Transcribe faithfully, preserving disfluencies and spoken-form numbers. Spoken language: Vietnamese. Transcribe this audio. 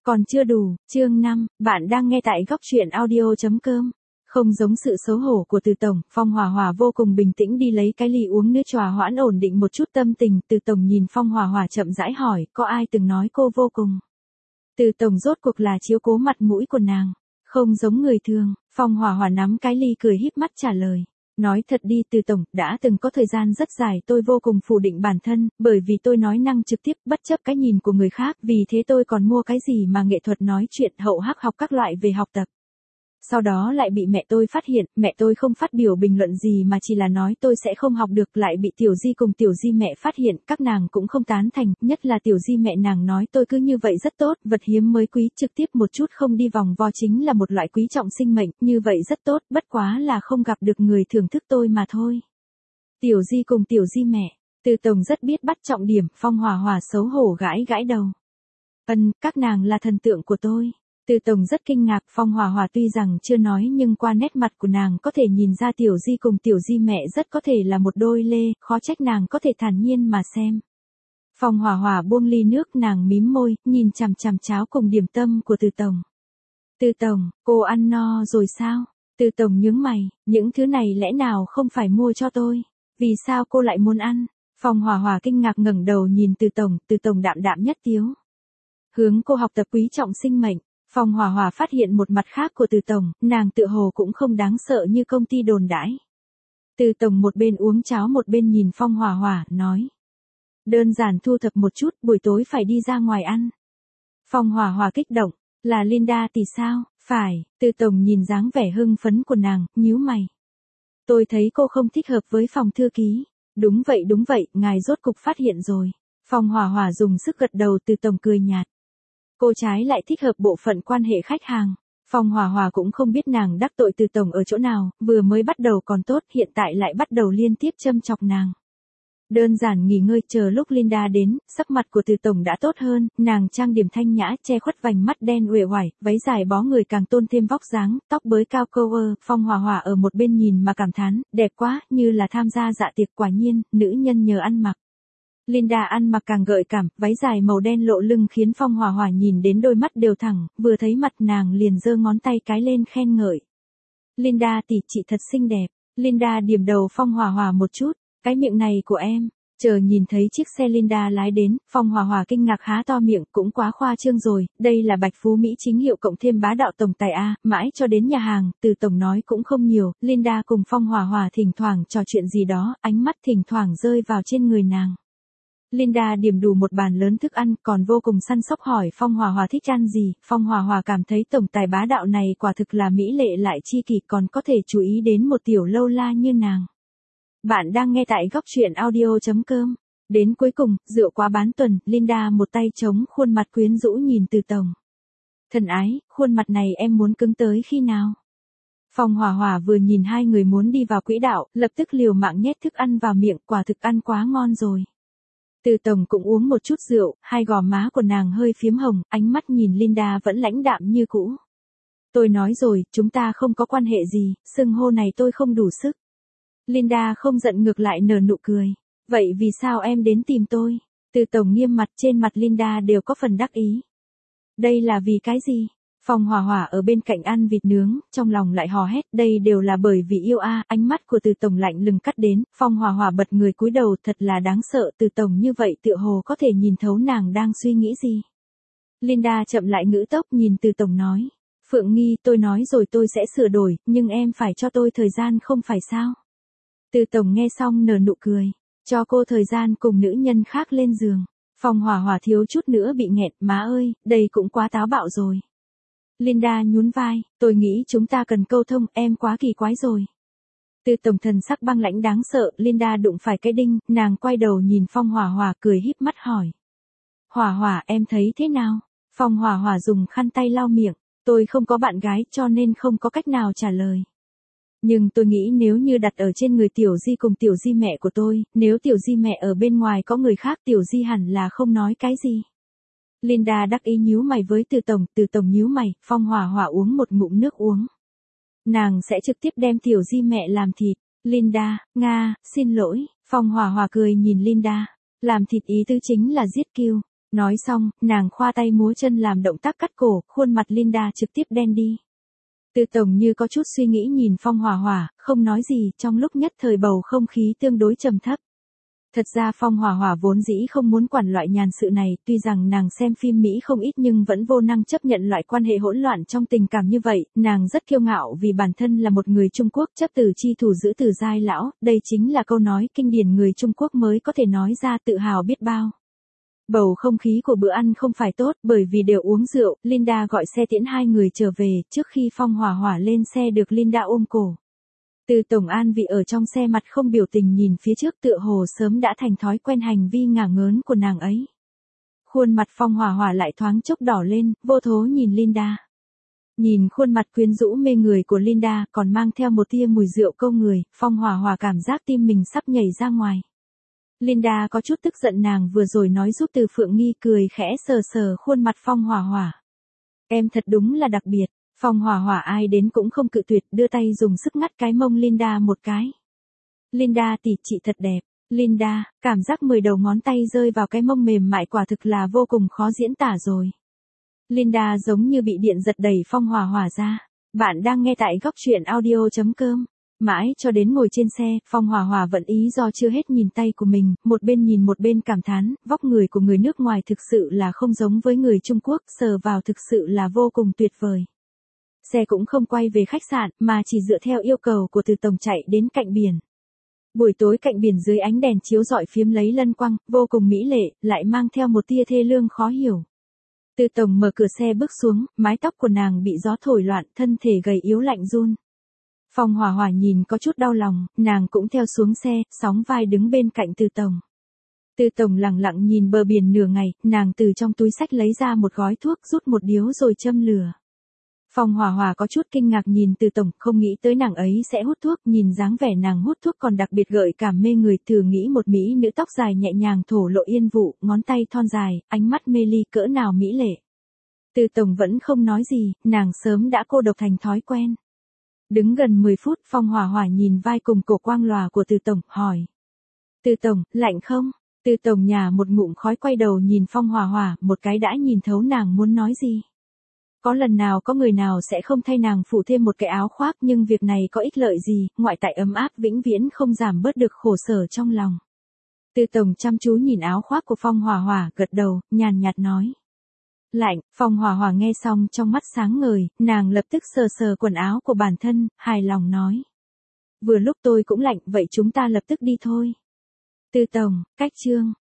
Còn chưa đủ, chương năm, bạn đang nghe tại góc truyện audio.com. Không giống sự xấu hổ của Từ Tổng, Phong Hòa Hòa vô cùng bình tĩnh đi lấy cái ly uống nước trà hoãn ổn định một chút tâm tình. Từ Tổng nhìn Phong Hòa Hòa chậm rãi hỏi, có ai từng nói cô vô cùng? Từ Tổng rốt cuộc là chiếu cố mặt mũi của nàng, không giống người thường. Phong Hòa Hòa nắm cái ly cười híp mắt trả lời. Nói thật đi Từ Tổng, đã từng có thời gian rất dài tôi vô cùng phủ định bản thân, bởi vì tôi nói năng trực tiếp bất chấp cái nhìn của người khác, vì thế tôi còn mua cái gì mà nghệ thuật nói chuyện hậu hắc học các loại về học tập. Sau đó lại bị mẹ tôi phát hiện, mẹ tôi không phát biểu bình luận gì mà chỉ là nói tôi sẽ không học được, lại bị Tiểu Di cùng Tiểu Di mẹ phát hiện, các nàng cũng không tán thành, nhất là Tiểu Di mẹ nàng nói tôi cứ như vậy rất tốt, vật hiếm mới quý, trực tiếp một chút không đi vòng vo chính là một loại quý trọng sinh mệnh, như vậy rất tốt, bất quá là không gặp được người thưởng thức tôi mà thôi. Tiểu Di cùng Tiểu Di mẹ, Từ Tổng rất biết bắt trọng điểm, Phong Hòa Hòa xấu hổ gãi gãi đầu. Ân, các nàng là thần tượng của tôi. Từ Tổng rất kinh ngạc, Phong Hòa Hòa tuy rằng chưa nói nhưng qua nét mặt của nàng có thể nhìn ra Tiểu Di cùng Tiểu Di mẹ rất có thể là một đôi lê, khó trách nàng có thể thản nhiên mà xem. Phong Hòa Hòa buông ly nước, nàng mím môi, nhìn chằm chằm cháo cùng điểm tâm của Từ Tổng. Từ Tổng, cô ăn no rồi sao? Từ Tổng nhướng mày, những thứ này lẽ nào không phải mua cho tôi? Vì sao cô lại muốn ăn? Phong Hòa Hòa kinh ngạc ngẩng đầu nhìn Từ Tổng, Từ Tổng đạm đạm nhất tiếu. Hướng cô học tập quý trọng sinh mệnh. Phong Hòa Hòa phát hiện một mặt khác của Từ Tổng, nàng tựa hồ cũng không đáng sợ như công ty đồn đãi. Từ Tổng một bên uống cháo một bên nhìn Phong Hòa Hòa, nói. Đơn giản thu thập một chút, buổi tối phải đi ra ngoài ăn. Phong Hòa Hòa kích động, là Linda thì sao? Phải, Từ Tổng nhìn dáng vẻ hưng phấn của nàng, nhíu mày. Tôi thấy cô không thích hợp với phòng thư ký. Đúng vậy đúng vậy, ngài rốt cục phát hiện rồi. Phong Hòa Hòa dùng sức gật đầu. Từ Tổng cười nhạt. Cô trái lại thích hợp bộ phận quan hệ khách hàng. Phong Hòa Hòa cũng không biết nàng đắc tội Từ Tổng ở chỗ nào, vừa mới bắt đầu còn tốt, hiện tại lại bắt đầu liên tiếp châm chọc nàng. Đơn giản nghỉ ngơi, chờ lúc Linda đến, sắc mặt của Từ Tổng đã tốt hơn, nàng trang điểm thanh nhã, che khuất vành mắt đen uể oải, váy dài bó người càng tôn thêm vóc dáng, tóc bới cao câu ơ. Phong Hòa Hòa ở một bên nhìn mà cảm thán, đẹp quá, như là tham gia dạ tiệc, quả nhiên, nữ nhân nhờ ăn mặc. Linda ăn mặc càng gợi cảm, váy dài màu đen lộ lưng khiến Phong Hòa Hòa nhìn đến đôi mắt đều thẳng, vừa thấy mặt nàng liền giơ ngón tay cái lên khen ngợi. Linda tỷ, chị thật xinh đẹp. Linda điểm đầu Phong Hòa Hòa một chút, cái miệng này của em. Chờ nhìn thấy chiếc xe Linda lái đến, Phong Hòa Hòa kinh ngạc há to miệng, cũng quá khoa trương rồi, đây là Bạch Phú Mỹ chính hiệu cộng thêm bá đạo tổng tài A, mãi cho đến nhà hàng, Từ Tổng nói cũng không nhiều, Linda cùng Phong Hòa Hòa thỉnh thoảng trò chuyện gì đó, ánh mắt thỉnh thoảng rơi vào trên người nàng. Linda điểm đủ một bàn lớn thức ăn, còn vô cùng săn sóc hỏi Phong Hòa Hòa thích ăn gì. Phong Hòa Hòa cảm thấy tổng tài bá đạo này quả thực là mỹ lệ lại chi kỷ, còn có thể chú ý đến một tiểu lâu la như nàng. Bạn đang nghe tại góc truyện audio.com. Đến cuối cùng, rượu quá bán tuần, Linda một tay chống khuôn mặt quyến rũ nhìn Từ Tổng. Thân ái, khuôn mặt này em muốn cứng tới khi nào? Phong Hòa Hòa vừa nhìn hai người muốn đi vào quỹ đạo, lập tức liều mạng nhét thức ăn vào miệng, quả thực ăn quá ngon rồi. Từ Tổng cũng uống một chút rượu, hai gò má của nàng hơi phiếm hồng, ánh mắt nhìn Linda vẫn lãnh đạm như cũ. Tôi nói rồi, chúng ta không có quan hệ gì, xưng hô này tôi không đủ sức. Linda không giận ngược lại nở nụ cười. Vậy vì sao em đến tìm tôi? Từ Tổng nghiêm mặt, trên mặt Linda đều có phần đắc ý. Đây là vì cái gì? Phong Hòa Hòa ở bên cạnh ăn vịt nướng, trong lòng lại hò hét, đây đều là bởi vì yêu a. Ánh mắt của Từ Tổng lạnh lùng cắt đến, Phong Hòa Hòa bật người cúi đầu, thật là đáng sợ, Từ Tổng như vậy tựa hồ có thể nhìn thấu nàng đang suy nghĩ gì. Linda chậm lại ngữ tốc nhìn Từ Tổng nói, Phượng Nghi, tôi nói rồi tôi sẽ sửa đổi, nhưng em phải cho tôi thời gian không phải sao? Từ Tổng nghe xong nở nụ cười, cho cô thời gian cùng nữ nhân khác lên giường. Phong Hòa Hòa thiếu chút nữa bị nghẹn, má ơi, đây cũng quá táo bạo rồi. Linda nhún vai, tôi nghĩ chúng ta cần câu thông, em quá kỳ quái rồi. Từ Tổng thần sắc băng lãnh đáng sợ, Linda đụng phải cái đinh, nàng quay đầu nhìn Phong Hòa Hòa cười híp mắt hỏi. Hòa Hòa, em thấy thế nào? Phong Hòa Hòa dùng khăn tay lau miệng, tôi không có bạn gái cho nên không có cách nào trả lời. Nhưng tôi nghĩ nếu như đặt ở trên người Tiểu Di cùng Tiểu Di mẹ của tôi, nếu Tiểu Di mẹ ở bên ngoài có người khác Tiểu Di hẳn là không nói cái gì. Linda đắc ý nhíu mày với Từ Tổng, Từ Tổng nhíu mày, Phong Hòa Hòa uống một ngụm nước uống. Nàng sẽ trực tiếp đem Tiểu Di mẹ làm thịt. Linda, Nga, xin lỗi, Phong Hòa Hòa cười nhìn Linda, làm thịt ý tứ chính là giết kill. Nói xong, nàng khoa tay múa chân làm động tác cắt cổ, khuôn mặt Linda trực tiếp đen đi. Từ tổng như có chút suy nghĩ nhìn Phong Hỏa Hỏa, không nói gì, trong lúc nhất thời bầu không khí tương đối trầm thấp. Thật ra Phong Hỏa Hỏa vốn dĩ không muốn quản loại nhàn sự này, tuy rằng nàng xem phim Mỹ không ít nhưng vẫn vô năng chấp nhận loại quan hệ hỗn loạn trong tình cảm như vậy, nàng rất kiêu ngạo vì bản thân là một người Trung Quốc chấp từ chi thủ giữ từ giai lão, đây chính là câu nói kinh điển người Trung Quốc mới có thể nói ra tự hào biết bao. Bầu không khí của bữa ăn không phải tốt bởi vì đều uống rượu, Linda gọi xe tiễn hai người trở về, trước khi Phong Hỏa Hỏa lên xe được Linda ôm cổ. Từ tổng an vị ở trong xe mặt không biểu tình nhìn phía trước tựa hồ sớm đã thành thói quen hành vi ngả ngớn của nàng ấy. Khuôn mặt Phong Hỏa Hỏa lại thoáng chốc đỏ lên, vô thố nhìn Linda. Nhìn khuôn mặt quyến rũ mê người của Linda còn mang theo một tia mùi rượu câu người, Phong Hỏa Hỏa cảm giác tim mình sắp nhảy ra ngoài. Linda có chút tức giận nàng vừa rồi nói giúp Từ Phượng Nghi cười khẽ sờ sờ khuôn mặt Phong Hỏa Hỏa. Em thật đúng là đặc biệt. Phong Hỏa Hỏa ai đến cũng không cự tuyệt, đưa tay dùng sức ngắt cái mông Linda một cái. Linda tỷ chị thật đẹp. Linda, cảm giác mười đầu ngón tay rơi vào cái mông mềm mại quả thực là vô cùng khó diễn tả rồi. Linda giống như bị điện giật đẩy Phong Hỏa Hỏa ra. Bạn đang nghe tại góc truyện audio chấm com. Mãi cho đến ngồi trên xe, Phong Hỏa Hỏa vẫn ý do chưa hết nhìn tay của mình, một bên nhìn một bên cảm thán, vóc người của người nước ngoài thực sự là không giống với người Trung Quốc, sờ vào thực sự là vô cùng tuyệt vời. Xe cũng không quay về khách sạn, mà chỉ dựa theo yêu cầu của Từ tổng chạy đến cạnh biển. Buổi tối cạnh biển dưới ánh đèn chiếu rọi phiếm lấy lân quang, vô cùng mỹ lệ, lại mang theo một tia thê lương khó hiểu. Từ tổng mở cửa xe bước xuống, mái tóc của nàng bị gió thổi loạn, thân thể gầy yếu lạnh run. Phong Hỏa Hỏa nhìn có chút đau lòng, nàng cũng theo xuống xe, sóng vai đứng bên cạnh Từ tổng. Từ tổng lặng lặng nhìn bờ biển nửa ngày, nàng từ trong túi xách lấy ra một gói thuốc rút một điếu rồi châm lửa. Phong Hỏa Hỏa có chút kinh ngạc nhìn Từ tổng, không nghĩ tới nàng ấy sẽ hút thuốc, nhìn dáng vẻ nàng hút thuốc còn đặc biệt gợi cảm mê người, thử nghĩ một mỹ nữ tóc dài nhẹ nhàng thổ lộ yên vụ, ngón tay thon dài, ánh mắt mê ly cỡ nào mỹ lệ. Từ tổng vẫn không nói gì, nàng sớm đã cô độc thành thói quen. Đứng gần mười phút, Phong Hỏa Hỏa nhìn vai cùng cổ quang lòa của Từ tổng, hỏi. Từ tổng, lạnh không? Từ tổng nhả một ngụm khói quay đầu nhìn Phong Hỏa Hỏa, một cái đã nhìn thấu nàng muốn nói gì. Có lần nào có người nào sẽ không thay nàng phủ thêm một cái áo khoác, nhưng việc này có ích lợi gì, ngoại tại ấm áp vĩnh viễn không giảm bớt được khổ sở trong lòng. Từ tổng chăm chú nhìn áo khoác của Phong Hỏa Hỏa, gật đầu, nhàn nhạt nói. Lạnh. Phong Hỏa Hỏa nghe xong trong mắt sáng ngời, nàng lập tức sờ sờ quần áo của bản thân, hài lòng nói. Vừa lúc tôi cũng lạnh, vậy chúng ta lập tức đi thôi. Từ tổng, cách chương.